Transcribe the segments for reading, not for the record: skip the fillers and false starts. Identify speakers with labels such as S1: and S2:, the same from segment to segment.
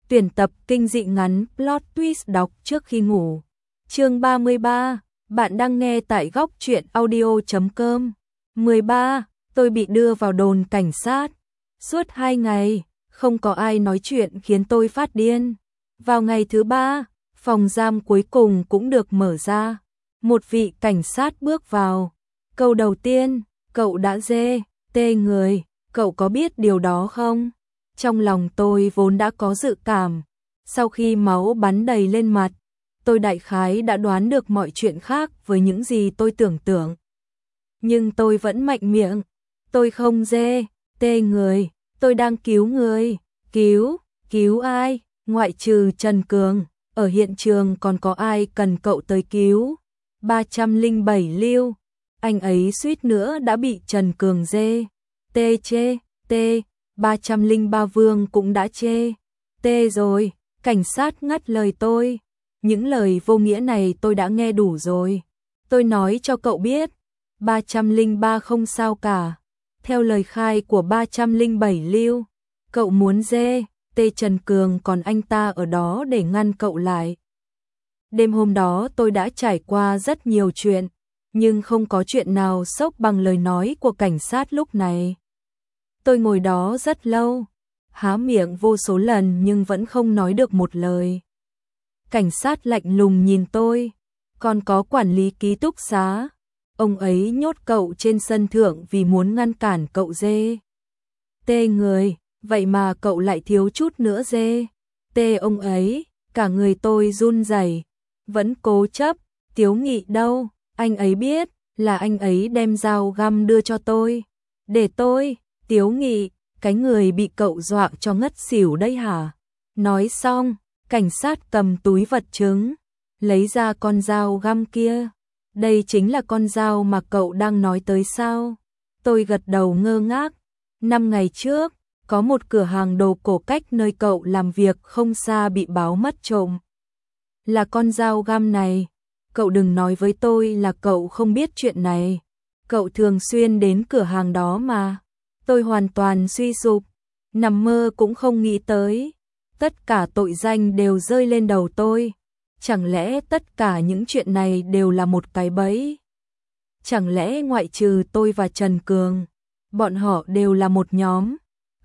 S1: Tuyển tập kinh dị ngắn plot twist đọc trước khi ngủ. Chương 33, bạn đang nghe tại góc truyện audio.com. 13, tôi bị đưa vào đồn cảnh sát. Suốt 2 ngày, không có ai nói chuyện khiến tôi phát điên. Vào ngày thứ 3, phòng giam cuối cùng cũng được mở ra. Một vị cảnh sát bước vào. Câu đầu tiên, cậu đã dê, tê người, cậu có biết điều đó không? Trong lòng tôi vốn đã có dự cảm. Sau khi máu bắn đầy lên mặt, tôi đại khái đã đoán được mọi chuyện khác với những gì tôi tưởng tượng. Nhưng tôi vẫn mạnh miệng. Tôi không dê, tê người, tôi đang cứu người. Cứu ai? Ngoại trừ Trần Cường, ở hiện trường còn có ai cần cậu tới cứu? 307 Lưu, anh ấy suýt nữa đã bị Trần Cường dê. Tê chê, tê, 303 Vương cũng đã chê. Tê rồi, cảnh sát ngắt lời tôi. Những lời vô nghĩa này tôi đã nghe đủ rồi. Tôi nói cho cậu biết, 303 không sao cả. Theo lời khai của 307 Lưu, cậu muốn dê, tê Trần Cường còn anh ta ở đó để ngăn cậu lại. Đêm hôm đó tôi đã trải qua rất nhiều chuyện, nhưng không có chuyện nào sốc bằng lời nói của cảnh sát lúc này. Tôi ngồi đó rất lâu, há miệng vô số lần nhưng vẫn không nói được một lời. Cảnh sát lạnh lùng nhìn tôi, còn có quản lý ký túc xá. Ông ấy nhốt cậu trên sân thượng vì muốn ngăn cản cậu dê. Tê người, vậy mà cậu lại thiếu chút nữa dê. Tê ông ấy, cả người tôi run rẩy, vẫn cố chấp. Tiếu Nghị đâu, anh ấy biết là anh ấy đem dao găm đưa cho tôi. Để tôi, Tiếu Nghị, cái người bị cậu dọa cho ngất xỉu đây hả? Nói xong, cảnh sát cầm túi vật chứng, lấy ra con dao găm kia. Đây chính là con dao mà cậu đang nói tới sao? Tôi gật đầu ngơ ngác. 5 ngày trước, có một cửa hàng đồ cổ cách nơi cậu làm việc không xa bị báo mất trộm. Là con dao găm này. Cậu đừng nói với tôi là cậu không biết chuyện này. Cậu thường xuyên đến cửa hàng đó mà. Tôi hoàn toàn suy sụp, nằm mơ cũng không nghĩ tới. Tất cả tội danh đều rơi lên đầu tôi. Chẳng lẽ tất cả những chuyện này đều là một cái bẫy? Chẳng lẽ ngoại trừ tôi và Trần Cường, bọn họ đều là một nhóm?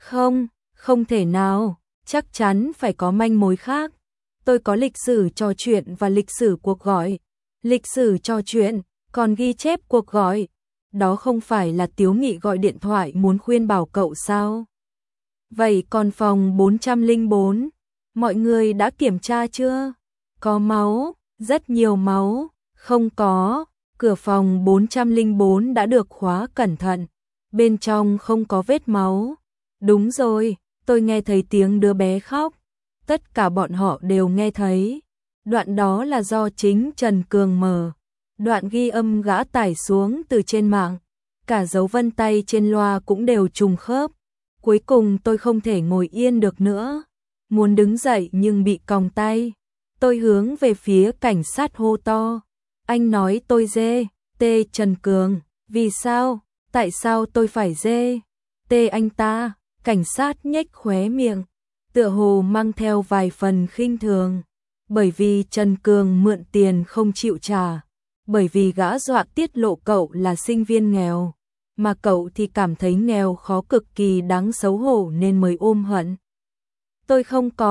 S1: Không thể nào, chắc chắn phải có manh mối khác. Tôi có lịch sử trò chuyện và lịch sử cuộc gọi. Lịch sử trò chuyện, còn ghi chép cuộc gọi. Đó không phải là Tiếu Nghị gọi điện thoại muốn khuyên bảo cậu sao? Vậy còn phòng 404, mọi người đã kiểm tra chưa? Có máu, rất nhiều máu. Không có, cửa phòng 404 đã được khóa cẩn thận. Bên trong không có vết máu. Đúng rồi, tôi nghe thấy tiếng đứa bé khóc. Tất cả bọn họ đều nghe thấy. Đoạn đó là do chính Trần Cường mở. Đoạn ghi âm gã tải xuống từ trên mạng. Cả dấu vân tay trên loa cũng đều trùng khớp. Cuối cùng tôi không thể ngồi yên được nữa. Muốn đứng dậy nhưng bị còng tay. Tôi hướng về phía cảnh sát hô to. Anh nói tôi dê, tê Trần Cường. Vì sao? Tại sao tôi phải dê? Tê anh ta. Cảnh sát nhếch khóe miệng, tựa hồ mang theo vài phần khinh thường. Bởi vì Trần Cường mượn tiền không chịu trả. Bởi vì gã dọa tiết lộ cậu là sinh viên nghèo. Mà cậu thì cảm thấy nghèo khó cực kỳ đáng xấu hổ nên mới ôm hận. Tôi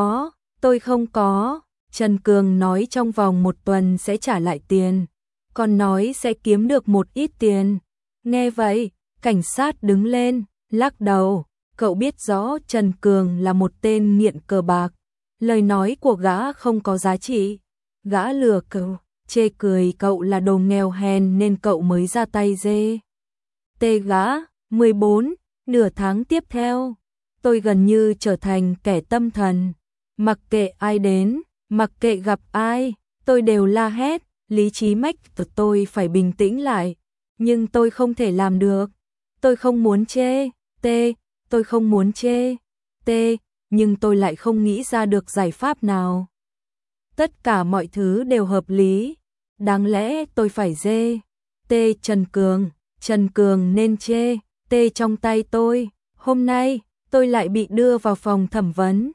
S1: không có. Trần Cường nói trong vòng 1 tuần sẽ trả lại tiền. Còn nói sẽ kiếm được một ít tiền. Nghe vậy, cảnh sát đứng lên, lắc đầu. Cậu biết rõ Trần Cường là một tên nghiện cờ bạc. Lời nói của gã không có giá trị. Gã lừa cậu, chê cười cậu là đồ nghèo hèn nên cậu mới ra tay dê. Tê gã, 14, nửa tháng tiếp theo, tôi gần như trở thành kẻ tâm thần. Mặc kệ ai đến, mặc kệ gặp ai, tôi đều la hét, lý trí mách tôi phải bình tĩnh lại. Nhưng tôi không thể làm được. Tôi không muốn chê, tê, tôi không muốn chê, tê, nhưng tôi lại không nghĩ ra được giải pháp nào. Tất cả mọi thứ đều hợp lý. Đáng lẽ tôi phải dê, tê Trần Cường nên chê, tê trong tay tôi. Hôm nay, tôi lại bị đưa vào phòng thẩm vấn.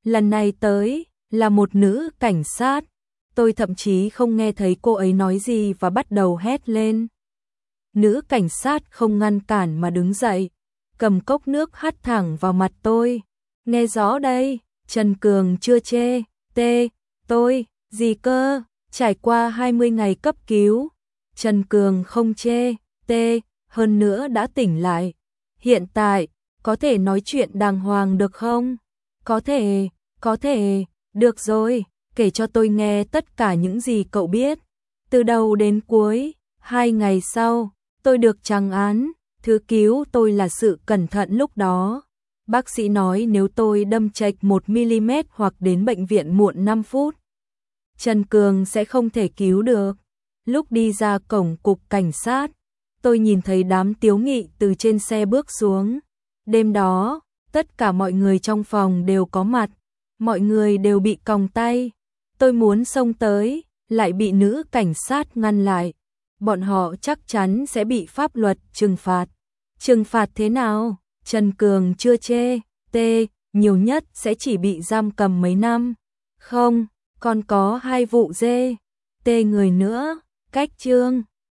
S1: Lần này tới là một nữ cảnh sát. Tôi thậm chí không nghe thấy cô ấy nói gì và bắt đầu hét lên. Nữ cảnh sát không ngăn cản mà đứng dậy, cầm cốc nước hắt thẳng vào mặt tôi. Nghe rõ đây, Trần Cường chưa chê, tôi, gì cơ, trải qua 20 ngày cấp cứu. Trần Cường không chê, hơn nữa đã tỉnh lại. Hiện tại, có thể nói chuyện đàng hoàng được không? Có thể, được rồi, kể cho tôi nghe tất cả những gì cậu biết. Từ đầu đến cuối, 2 ngày sau, tôi được trăng án, thứ cứu tôi là sự cẩn thận lúc đó. Bác sĩ nói nếu tôi đâm chệch 1mm hoặc đến bệnh viện muộn 5 phút, Trần Cường sẽ không thể cứu được. Lúc đi ra cổng cục cảnh sát, tôi nhìn thấy đám Tiếu Nghị từ trên xe bước xuống. Đêm đó, tất cả mọi người trong phòng đều có mặt, mọi người đều bị còng tay. Tôi muốn xông tới, lại bị nữ cảnh sát ngăn lại. Bọn họ chắc chắn sẽ bị pháp luật trừng phạt. Trừng phạt thế nào? Trần Cường chưa chê, nhiều nhất sẽ chỉ bị giam cầm mấy năm. Không, còn có 2 vụ dê, người nữa, cách chương.